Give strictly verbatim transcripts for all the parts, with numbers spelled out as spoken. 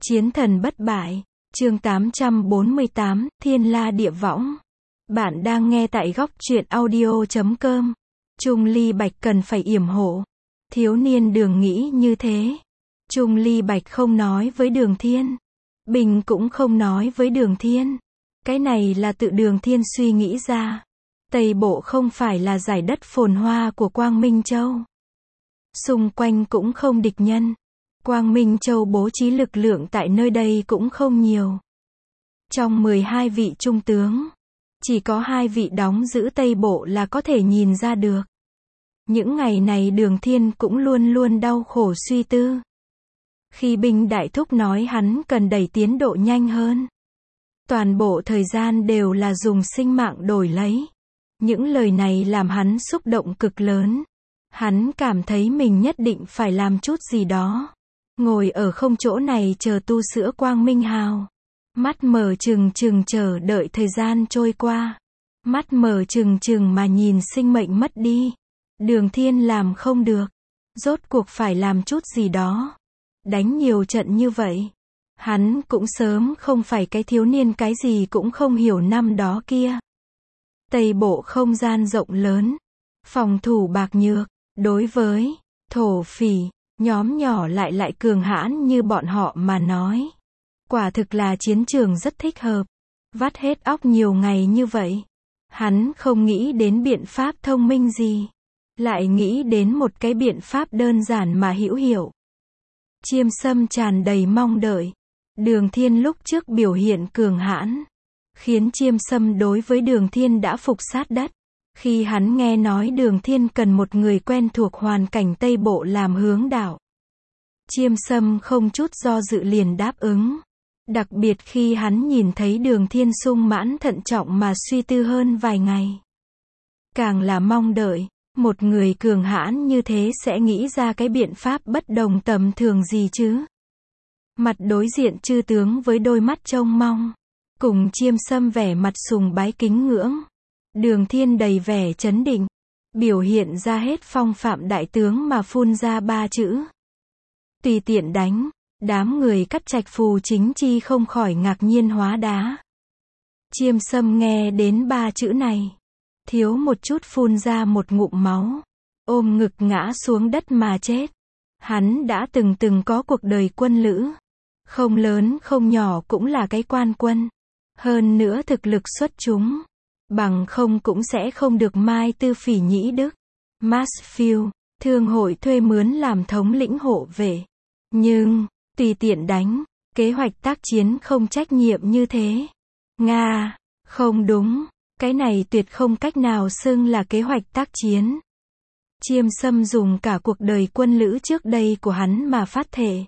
Chiến thần bất bại, chương tám trăm bốn mươi tám, Thiên La Địa Võng. Bạn đang nghe tại góc truyện audio chấm com. Trung Ly Bạch cần phải yểm hộ. Thiếu niên Đường nghĩ như thế. Trung Ly Bạch không nói với Đường Thiên. Bình cũng không nói với Đường Thiên. Cái này là tự Đường Thiên suy nghĩ ra. Tây Bộ không phải là giải đất phồn hoa của Quang Minh Châu. Xung quanh cũng không địch nhân. Quang Minh Châu bố trí lực lượng tại nơi đây cũng không nhiều. Trong mười hai vị trung tướng, chỉ có hai vị đóng giữ Tây Bộ là có thể nhìn ra được. Những ngày này Đường Thiên cũng luôn luôn đau khổ suy tư. Khi binh đại thúc nói hắn cần đẩy tiến độ nhanh hơn. Toàn bộ thời gian đều là dùng sinh mạng đổi lấy. Những lời này làm hắn xúc động cực lớn. Hắn cảm thấy mình nhất định phải làm chút gì đó. Ngồi ở không chỗ này chờ tu sữa Quang Minh Hào. Mắt mở trừng trừng chờ đợi thời gian trôi qua. Mắt mở trừng trừng mà nhìn sinh mệnh mất đi. Đường Thiên làm không được. Rốt cuộc phải làm chút gì đó. Đánh nhiều trận như vậy. Hắn cũng sớm không phải cái thiếu niên cái gì cũng không hiểu năm đó kia. Tây Bộ không gian rộng lớn. Phòng thủ bạc nhược. Đối với thổ phỉ, nhóm nhỏ lại lại cường hãn như bọn họ mà nói. Quả thực là chiến trường rất thích hợp. Vắt hết óc nhiều ngày như vậy. Hắn không nghĩ đến biện pháp thông minh gì. Lại nghĩ đến một cái biện pháp đơn giản mà hữu hiệu. Chiêm Sâm tràn đầy mong đợi. Đường Thiên lúc trước biểu hiện cường hãn. Khiến Chiêm Sâm đối với Đường Thiên đã phục sát đất. Khi hắn nghe nói Đường Thiên cần một người quen thuộc hoàn cảnh Tây Bộ làm hướng đạo. Chiêm Sâm không chút do dự liền đáp ứng. Đặc biệt khi hắn nhìn thấy Đường Thiên sung mãn thận trọng mà suy tư hơn vài ngày. Càng là mong đợi, một người cường hãn như thế sẽ nghĩ ra cái biện pháp bất đồng tầm thường gì chứ. Mặt đối diện chư tướng với đôi mắt trông mong. Cùng Chiêm Sâm vẻ mặt sùng bái kính ngưỡng. Đường Thiên đầy vẻ chấn định. Biểu hiện ra hết phong phạm đại tướng mà phun ra ba chữ. Tùy tiện đánh. Đám người cắt trạch phù chính chi không khỏi ngạc nhiên hóa đá. Chiêm Sâm nghe đến ba chữ này. Thiếu một chút phun ra một ngụm máu. Ôm ngực ngã xuống đất mà chết. Hắn đã từng từng có cuộc đời quân lữ. Không lớn không nhỏ cũng là cái quan quân. Hơn nữa thực lực xuất chúng. Bằng không cũng sẽ không được Mai Tư Phỉ Nhĩ Đức, Mansfield, thương hội thuê mướn làm thống lĩnh hộ vệ. Nhưng, tùy tiện đánh, kế hoạch tác chiến không trách nhiệm như thế. Nga, không đúng, cái này tuyệt không cách nào xưng là kế hoạch tác chiến. Chiêm Sâm dùng cả cuộc đời quân lữ trước đây của hắn mà phát thệ.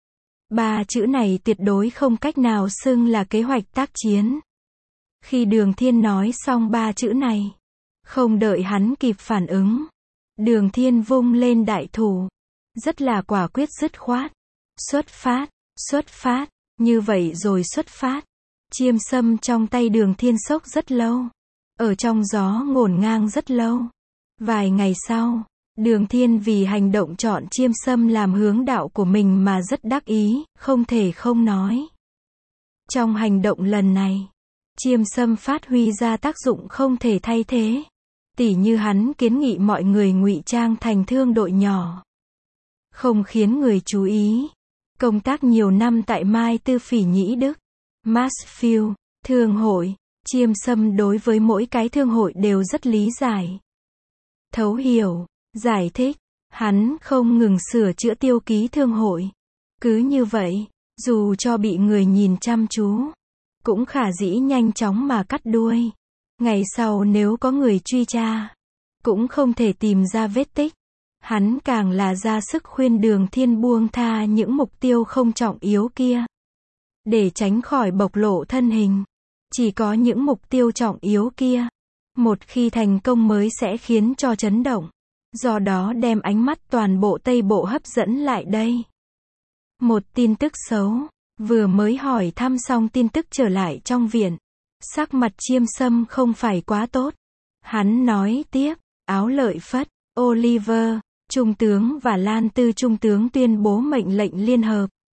Ba chữ này tuyệt đối không cách nào xưng là kế hoạch tác chiến. Khi Đường Thiên nói xong ba chữ này, không đợi hắn kịp phản ứng, Đường Thiên vung lên đại thủ, rất là quả quyết dứt khoát. Xuất phát, xuất phát, như vậy rồi xuất phát. Chiêm Sâm trong tay Đường Thiên sốc rất lâu, ở trong gió ngổn ngang rất lâu. Vài ngày sau, Đường Thiên vì hành động chọn Chiêm Sâm làm hướng đạo của mình mà rất đắc ý, không thể không nói. Trong hành động lần này, Chiêm Sâm phát huy ra tác dụng không thể thay thế. Tỉ như hắn kiến nghị mọi người ngụy trang thành thương đội nhỏ. Không khiến người chú ý. Công tác nhiều năm tại Mai Tư Phỉ Nhĩ Đức, Mansfield, thương hội, Chiêm Sâm đối với mỗi cái thương hội đều rất lý giải. Thấu hiểu, giải thích, hắn không ngừng sửa chữa tiêu ký thương hội. Cứ như vậy, dù cho bị người nhìn chăm chú, cũng khả dĩ nhanh chóng mà cắt đuôi. Ngày sau nếu có người truy tra, cũng không thể tìm ra vết tích. Hắn càng là ra sức khuyên Đường Thiên buông tha những mục tiêu không trọng yếu kia. Để tránh khỏi bộc lộ thân hình. Chỉ có những mục tiêu trọng yếu kia. Một khi thành công mới sẽ khiến cho chấn động. Do đó đem ánh mắt toàn bộ Tây Bộ hấp dẫn lại đây. Một tin tức xấu. Vừa mới hỏi thăm xong tin tức trở lại trong viện. Sắc mặt Chiêm Sâm không phải quá tốt. Hắn nói tiếp, Áo Lợi Phất, Oliver, Trung tướng và Lan Tư Trung tướng tuyên bố mệnh lệnh liên hợp.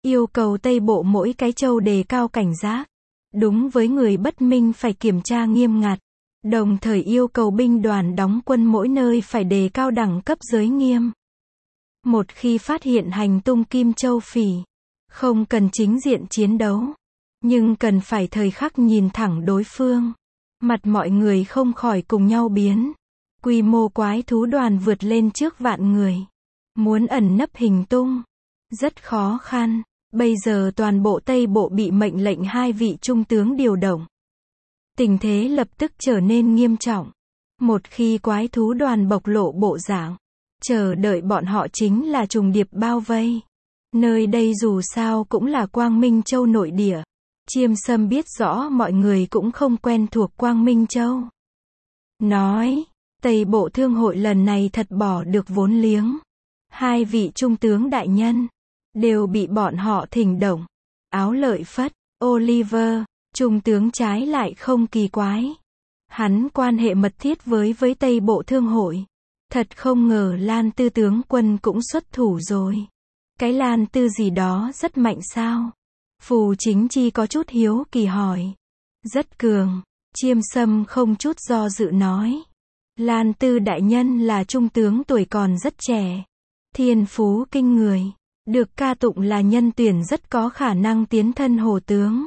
yêu cầu Tây Bộ mỗi cái châu đề cao cảnh giác. Đúng với người bất minh phải kiểm tra nghiêm ngặt. Đồng thời yêu cầu binh đoàn đóng quân mỗi nơi phải đề cao đẳng cấp giới nghiêm. Một khi phát hiện hành tung Kim Châu Phỉ, không cần chính diện chiến đấu, nhưng cần phải thời khắc nhìn thẳng đối phương. Mặt mọi người không khỏi cùng nhau biến. Quy mô quái thú đoàn vượt lên trước vạn người. Muốn ẩn nấp hình tung, rất khó khăn. Bây giờ toàn bộ Tây Bộ bị mệnh lệnh hai vị trung tướng điều động. Tình thế lập tức trở nên nghiêm trọng. Một khi quái thú đoàn bộc lộ bộ dạng, chờ đợi bọn họ chính là trùng điệp bao vây. Nơi đây dù sao cũng là Quang Minh Châu nội địa. Chiêm Sâm biết rõ mọi người cũng không quen thuộc Quang Minh Châu. Nói, Tây Bộ Thương hội lần này thật bỏ được vốn liếng. Hai vị trung tướng đại nhân đều bị bọn họ thỉnh động. Áo Lợi Phất, Oliver, trung tướng trái lại không kỳ quái. Hắn quan hệ mật thiết với với Tây Bộ Thương hội. Thật không ngờ Lan Tư tướng quân cũng xuất thủ rồi. Cái Lan Tư gì đó rất mạnh sao? Phù Chính Chi có chút hiếu kỳ hỏi. Rất cường. Chiêm Sâm không chút do dự nói. Lan Tư đại nhân là trung tướng tuổi còn rất trẻ. Thiên phú kinh người. Được ca tụng là nhân tuyển rất có khả năng tiến thân hồ tướng.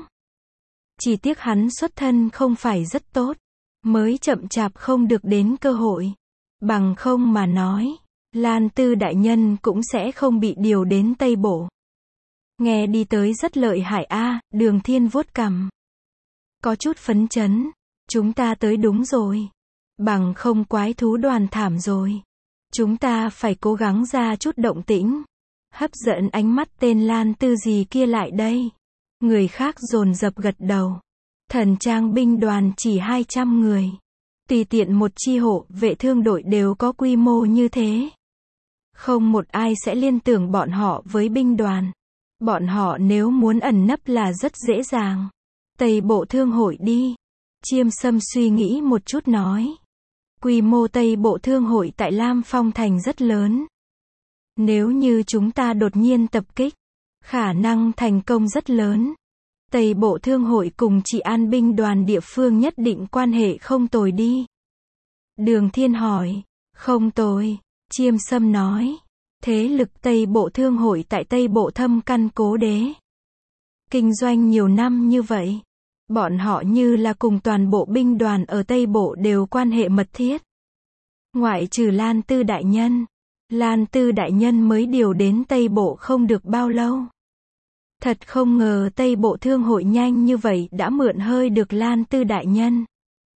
Chỉ tiếc hắn xuất thân không phải rất tốt. Mới chậm chạp không được đến cơ hội. Bằng không mà nói, Lan Tư đại nhân cũng sẽ không bị điều đến Tây Bộ. Nghe đi tới rất lợi hại a. À, Đường Thiên vuốt cằm. Có chút phấn chấn. Chúng ta tới đúng rồi. Bằng không quái thú đoàn thảm rồi. Chúng ta phải cố gắng ra chút động tĩnh. Hấp dẫn ánh mắt tên Lan Tư gì kia lại đây. Người khác dồn dập gật đầu. Thần trang binh đoàn chỉ hai trăm người. Tùy tiện một chi hộ vệ thương đội đều có quy mô như thế. Không một ai sẽ liên tưởng bọn họ với binh đoàn. Bọn họ nếu muốn ẩn nấp là rất dễ dàng. Tây Bộ Thương hội đi. Chiêm Sâm suy nghĩ một chút nói. Quy mô Tây Bộ Thương hội tại Lam Phong Thành rất lớn. Nếu như chúng ta đột nhiên tập kích, khả năng thành công rất lớn. Tây Bộ Thương hội cùng trị an binh đoàn địa phương nhất định quan hệ không tồi đi. Đường Thiên hỏi. Không tồi. Chiêm Sâm nói. Thế lực Tây Bộ Thương hội tại Tây Bộ thâm căn cố đế. Kinh doanh nhiều năm như vậy. Bọn họ như là cùng toàn bộ binh đoàn ở Tây Bộ đều quan hệ mật thiết. Ngoại trừ Lan Tư đại nhân. Lan Tư đại nhân mới điều đến Tây Bộ không được bao lâu. Thật không ngờ Tây Bộ Thương hội nhanh như vậy đã mượn hơi được Lan Tư đại nhân.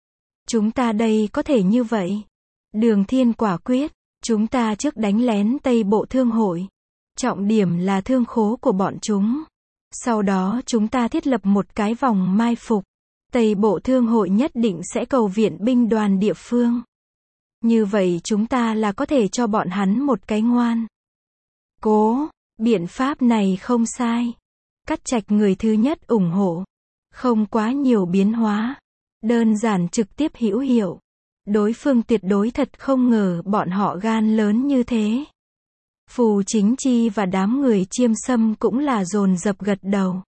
Chúng ta đây có thể như vậy. Đường Thiên quả quyết. Chúng ta trước đánh lén Tây Bộ Thương hội. Trọng điểm là thương khố của bọn chúng. Sau đó chúng ta thiết lập một cái vòng mai phục. Tây Bộ Thương hội nhất định sẽ cầu viện binh đoàn địa phương. Như vậy chúng ta là có thể cho bọn hắn một cái ngoan. Cố, biện pháp này không sai. Cắt Trạch người thứ nhất ủng hộ. Không quá nhiều biến hóa. Đơn giản trực tiếp hữu hiệu. Đối phương tuyệt đối thật không ngờ bọn họ gan lớn như thế. Phù Chính Chi và đám người Chiêm Sâm cũng là dồn dập gật đầu.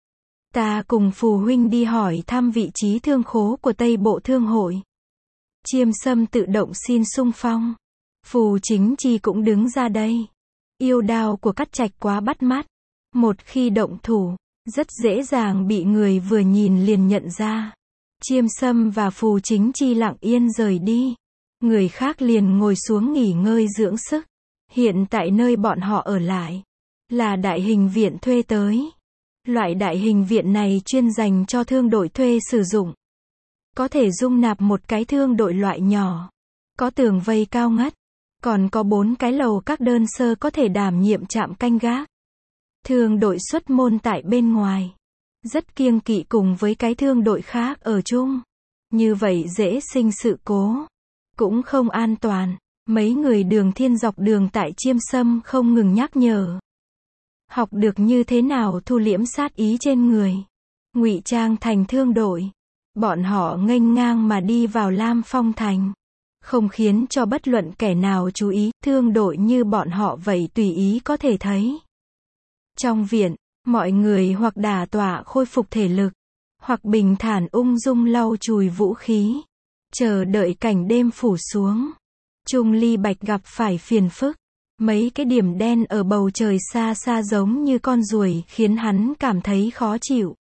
Ta cùng Phù huynh đi hỏi thăm vị trí thương khố của Tây Bộ Thương hội. Chiêm Sâm tự động xin xung phong. Phù Chính Chi cũng đứng ra đây. Yêu đao của Cắt Trạch quá bắt mắt. Một khi động thủ, rất dễ dàng bị người vừa nhìn liền nhận ra. Chiêm Sâm và Phù Chính Chi lặng yên rời đi. Người khác liền ngồi xuống nghỉ ngơi dưỡng sức. Hiện tại nơi bọn họ ở lại là đại hình viện thuê tới. Loại đại hình viện này chuyên dành cho thương đội thuê sử dụng. Có thể dung nạp một cái thương đội loại nhỏ. Có tường vây cao ngất. Còn có bốn cái lầu các đơn sơ có thể đảm nhiệm trạm canh gác. Thương đội xuất môn tại bên ngoài. Rất kiêng kỵ cùng với cái thương đội khác ở chung. Như vậy dễ sinh sự cố. Cũng không an toàn. Mấy người Đường Thiên dọc đường tại Chiêm Sâm không ngừng nhắc nhở. Học được như thế nào thu liễm sát ý trên người. Ngụy trang thành thương đội. Bọn họ nghênh ngang mà đi vào Lam Phong Thành. Không khiến cho bất luận kẻ nào chú ý. Thương đội như bọn họ vậy tùy ý có thể thấy. Trong viện, Mọi người hoặc đả tọa khôi phục thể lực, hoặc bình thản ung dung lau chùi vũ khí, chờ đợi cảnh đêm phủ xuống. Chung Ly Bạch gặp phải phiền phức. Mấy cái điểm đen ở bầu trời xa xa giống như con ruồi khiến hắn cảm thấy khó chịu.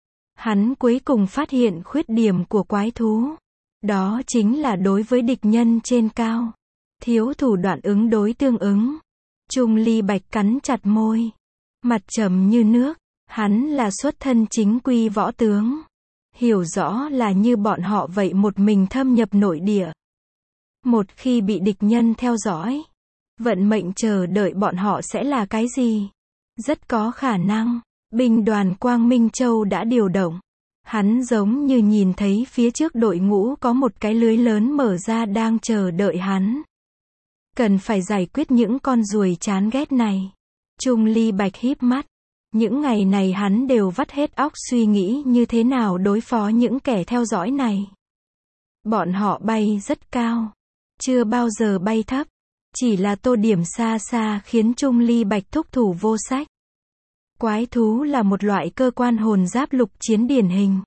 Hắn cuối cùng phát hiện khuyết điểm của quái thú. Đó chính là đối với địch nhân trên cao. Thiếu thủ đoạn ứng đối tương ứng. Chung Ly Bạch cắn chặt môi. Mặt trầm như nước. Hắn là xuất thân chính quy võ tướng. Hiểu rõ là như bọn họ vậy một mình thâm nhập nội địa. Một khi bị địch nhân theo dõi, vận mệnh chờ đợi bọn họ sẽ là cái gì? Rất có khả năng, binh đoàn Quang Minh Châu đã điều động. Hắn giống như nhìn thấy phía trước đội ngũ có một cái lưới lớn mở ra đang chờ đợi hắn. Cần phải giải quyết những con ruồi chán ghét này. Chung Ly Bạch híp mắt. Những ngày này hắn đều vắt hết óc suy nghĩ như thế nào đối phó những kẻ theo dõi này. Bọn họ bay rất cao, chưa bao giờ bay thấp. Chỉ là tô điểm xa xa khiến Chung Ly Bạch thúc thủ vô sách. Quái thú là một loại cơ quan hồn giáp lục chiến điển hình.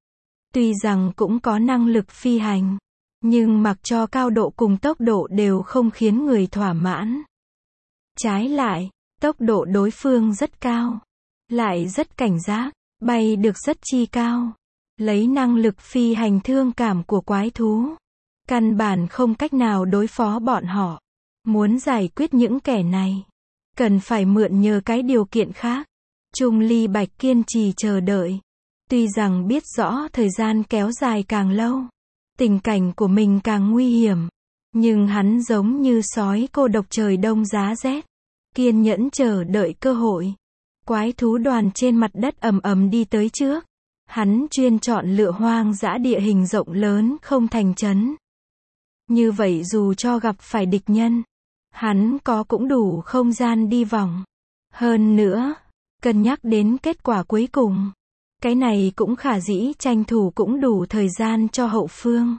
Tuy rằng cũng có năng lực phi hành, nhưng mặc cho cao độ cùng tốc độ đều không khiến người thỏa mãn. Trái lại, tốc độ đối phương rất cao, lại rất cảnh giác, bay được rất chi cao. Lấy năng lực phi hành thương cảm của quái thú, căn bản không cách nào đối phó bọn họ. Muốn giải quyết những kẻ này, cần phải mượn nhờ cái điều kiện khác. Chung Ly Bạch kiên trì chờ đợi. Tuy rằng biết rõ thời gian kéo dài càng lâu, tình cảnh của mình càng nguy hiểm. Nhưng hắn giống như sói cô độc trời đông giá rét. Kiên nhẫn chờ đợi cơ hội. Quái thú đoàn trên mặt đất ầm ầm đi tới trước. Hắn chuyên chọn lựa hoang dã địa hình rộng lớn không thành trấn. Như vậy dù cho gặp phải địch nhân, hắn có cũng đủ không gian đi vòng. Hơn nữa, cân nhắc đến kết quả cuối cùng. Cái này cũng khả dĩ tranh thủ cũng đủ thời gian cho hậu phương.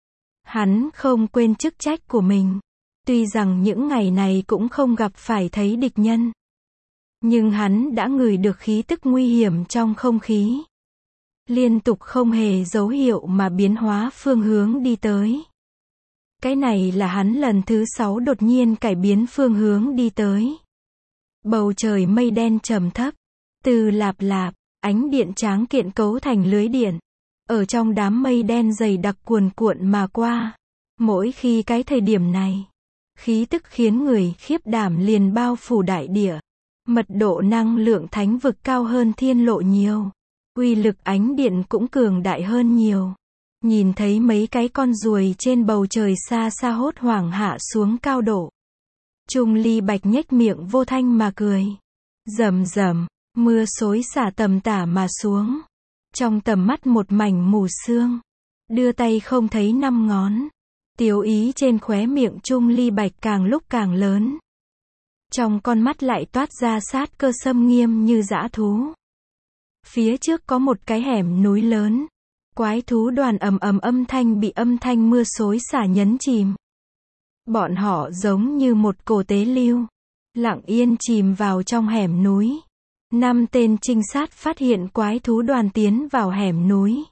Hắn không quên chức trách của mình. Tuy rằng những ngày này cũng không gặp phải thấy địch nhân. Nhưng hắn đã ngửi được khí tức nguy hiểm trong không khí. Liên tục không hề dấu hiệu mà biến hóa phương hướng đi tới. Cái này là hắn lần thứ sáu đột nhiên cải biến phương hướng đi tới. Bầu trời mây đen trầm thấp. Từ lạp lạp, ánh điện tráng kiện cấu thành lưới điện. Ở trong đám mây đen dày đặc cuồn cuộn mà qua. Mỗi khi cái thời điểm này, khí tức khiến người khiếp đảm liền bao phủ đại địa. Mật độ năng lượng thánh vực cao hơn thiên lộ nhiều. Uy lực ánh điện cũng cường đại hơn nhiều. Nhìn thấy mấy cái con ruồi trên bầu trời xa xa hốt hoảng hạ xuống cao độ. Chung Ly Bạch nhếch miệng vô thanh mà cười. Rầm rầm, mưa xối xả tầm tả mà xuống. Trong tầm mắt một mảnh mù sương. Đưa tay không thấy năm ngón. Tiếu ý trên khóe miệng Chung Ly Bạch càng lúc càng lớn. Trong con mắt lại toát ra sát cơ xâm nghiêm như dã thú. Phía trước có một cái hẻm núi lớn. Quái thú đoàn ầm ầm âm thanh bị âm thanh mưa xối xả nhấn chìm. Bọn họ giống như một cổ tế lưu, lặng yên chìm vào trong hẻm núi. Năm tên trinh sát phát hiện quái thú đoàn tiến vào hẻm núi.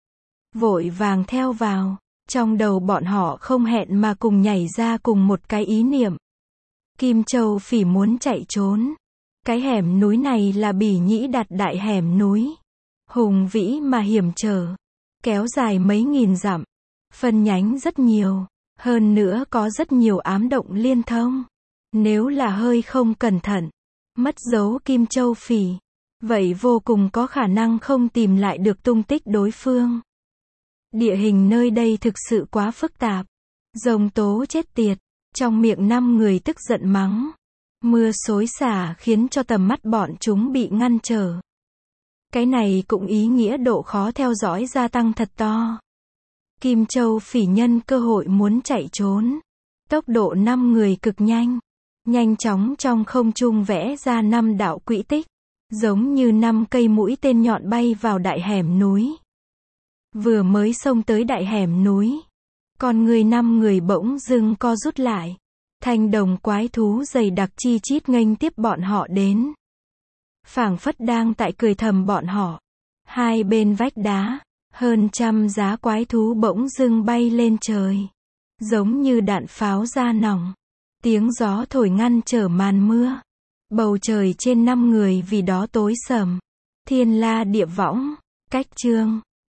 Vội vàng theo vào, trong đầu bọn họ không hẹn mà cùng nhảy ra cùng một cái ý niệm. Kim Châu Phỉ muốn chạy trốn. Cái hẻm núi này là Bỉ Nhĩ đặt đại hẻm núi. Hùng vĩ mà hiểm trở. Kéo dài mấy nghìn dặm. Phân nhánh rất nhiều. Hơn nữa có rất nhiều ám động liên thông. Nếu là hơi không cẩn thận, mất dấu Kim Châu Phỉ, vậy vô cùng có khả năng không tìm lại được tung tích đối phương. Địa hình nơi đây thực sự quá phức tạp. Rồng tố chết tiệt. Trong miệng năm người tức giận mắng. Mưa xối xả khiến cho tầm mắt bọn chúng bị ngăn trở. Cái này cũng ý nghĩa độ khó theo dõi gia tăng thật to. Kim Châu Phỉ nhân cơ hội muốn chạy trốn. Tốc độ năm người cực nhanh. Nhanh chóng trong không trung vẽ ra năm đạo quỹ tích. Giống như năm cây mũi tên nhọn bay vào đại hẻm núi. Vừa mới xông tới đại hẻm núi. Con người năm người bỗng dưng co rút lại. Thanh đồng quái thú dày đặc chi chít nghênh tiếp bọn họ đến. phảng phất đang tại cười thầm bọn họ. Hai bên vách đá, hơn trăm giá quái thú bỗng dưng bay lên trời. Giống như đạn pháo ra nòng. Tiếng gió thổi ngăn trở màn mưa. Bầu trời trên năm người vì đó tối sầm. Thiên la địa võng. Cách chương